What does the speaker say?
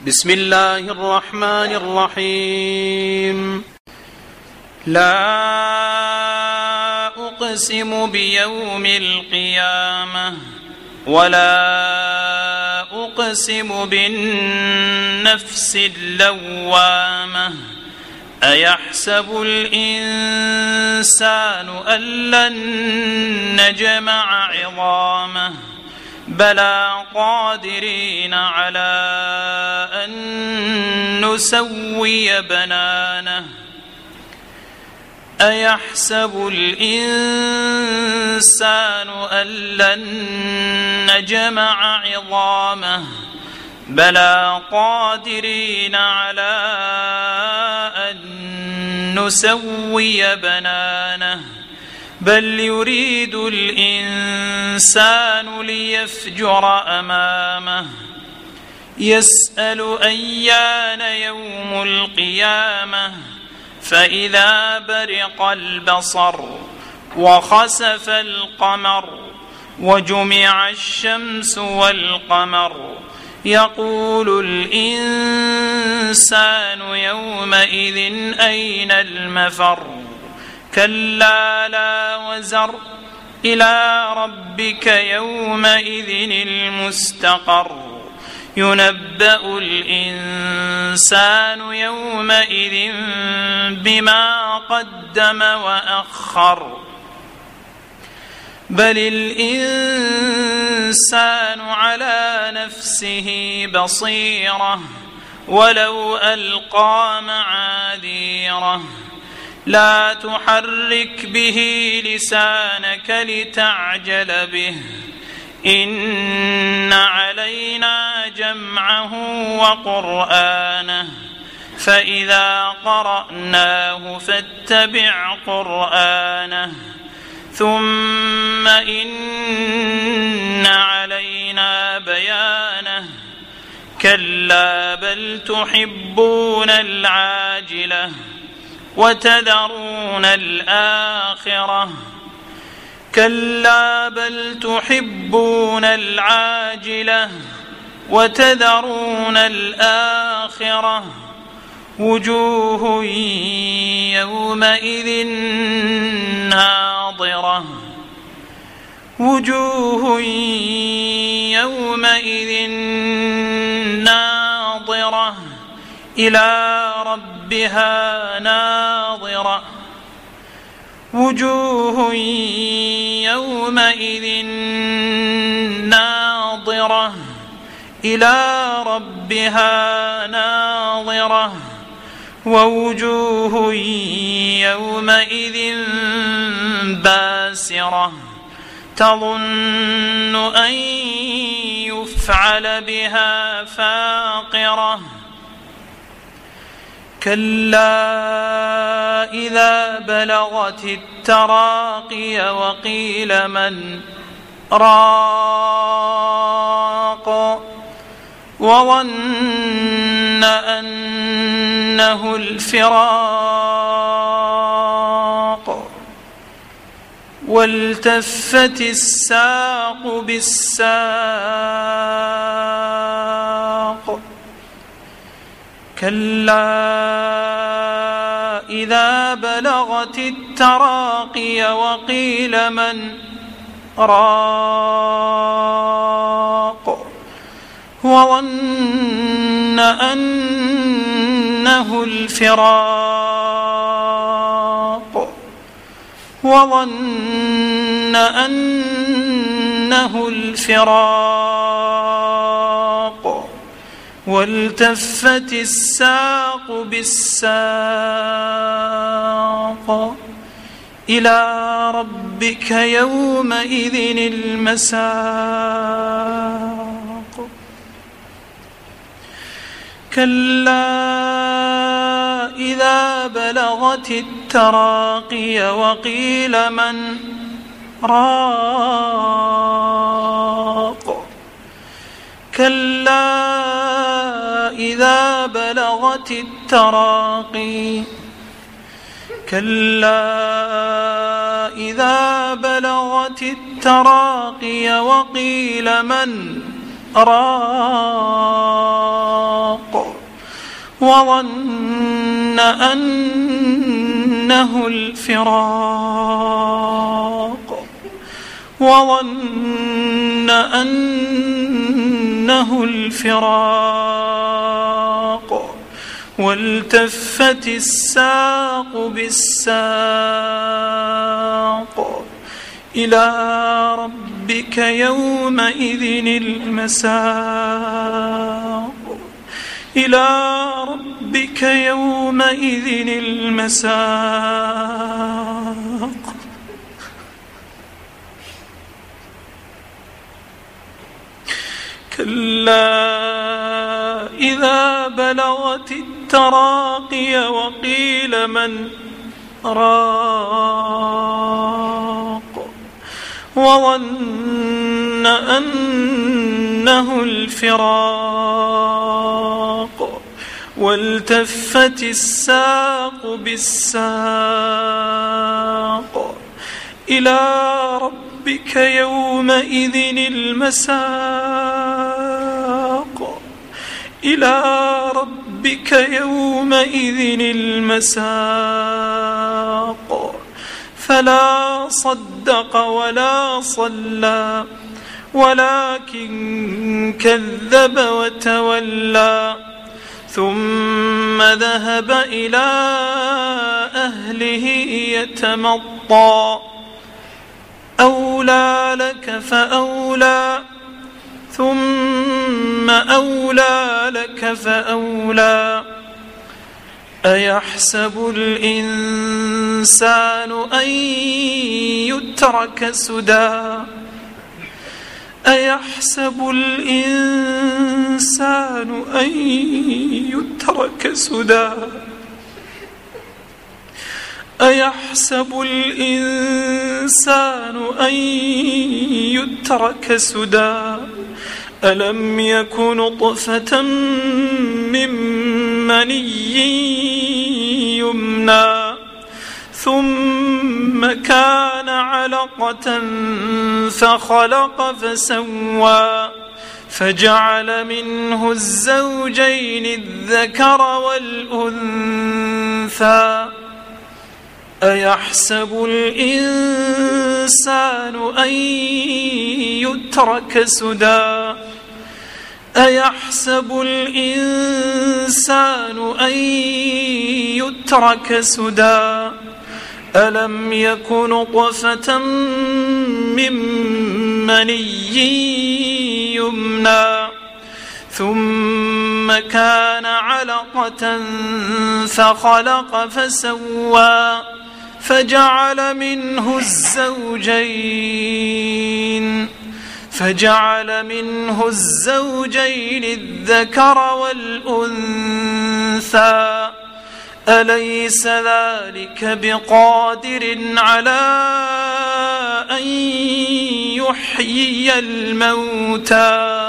بسم الله الرحمن الرحيم. لا أقسم بيوم القيامة ولا أقسم بالنفس اللوامة أيحسب الإنسان أن لن نجمع عظامه بلى قادرين على أن نسوي بنانه أيحسب الإنسان أن لن نجمع عظامه بلى قادرين على أن نسوي بنانه بل يريد الإنسان ليفجر أمامه يسأل أيان يوم القيامة فإذا برق البصر وخسف القمر وجمع الشمس والقمر يقول الإنسان يومئذ أين المفر كلا لا وزر إلى ربك يومئذ المستقر ينبأ الإنسان يومئذ بما قدم وأخر بل الإنسان على نفسه بصيرة ولو ألقى معاذيره لا تحرك به لسانك لتعجل به إن علينا جمعه وقرآنه فإذا قرأناه فاتبع قرآنه ثم إن علينا بيانه كلا بل تحبون العاجلة وتذرون الآخرة كلا بل تحبون العاجلة وتذرون الآخرة وجوه يومئذ ناضرة وجوه يومئذ ناظرة إلى ربها ناظرة وجوه يومئذ ناظرة إلى ربها ناظرة ووجوه يومئذ باسرة تظن أن يفعل بها فاقرة كلا إذا بلغت التراقي وقيل من راق وظن أنه الفراق والتفت الساق بالساق كلا إذا بلغت التراقي وقيل من راق وظن أنه الفراق وظن أنه الفراق والتفت الساق بالساق إلى ربك يومئذ المساق كلا إذا بلغت التراقي وقيل من راق كلا إذا بلغت التراقي كلا إذا بلغت التراقي وقيل من راق وظن أنه الفراق والتفت الساق بالساق إلى ربك يومئذ المساق كلا إذا بلغت التراقي وقيل من راق وظن أنه الفراق والتفت الساق بالساق إلى ربك يومئذ المساق فلا صدق ولا صلى ولكن كذب وتولى ثم ذهب إلى أهله يتمطى أولى لك فأولى ثم أولى لك فأولى أيحسب الإنسان أن يترك سدى ألم يك نطفة من مني يمنى ثم كان علقة فخلق فسوى فجعل منه الزوجين الذكر والأنثى أيحسب الإنسان أن يترك سدى ألم يك نطفة من مني يمنى ثم كان علقة فخلق فسوى فجعل منه الزوجين الذكر والأنثى أليس ذلك بقادر على أن يحيي الموتى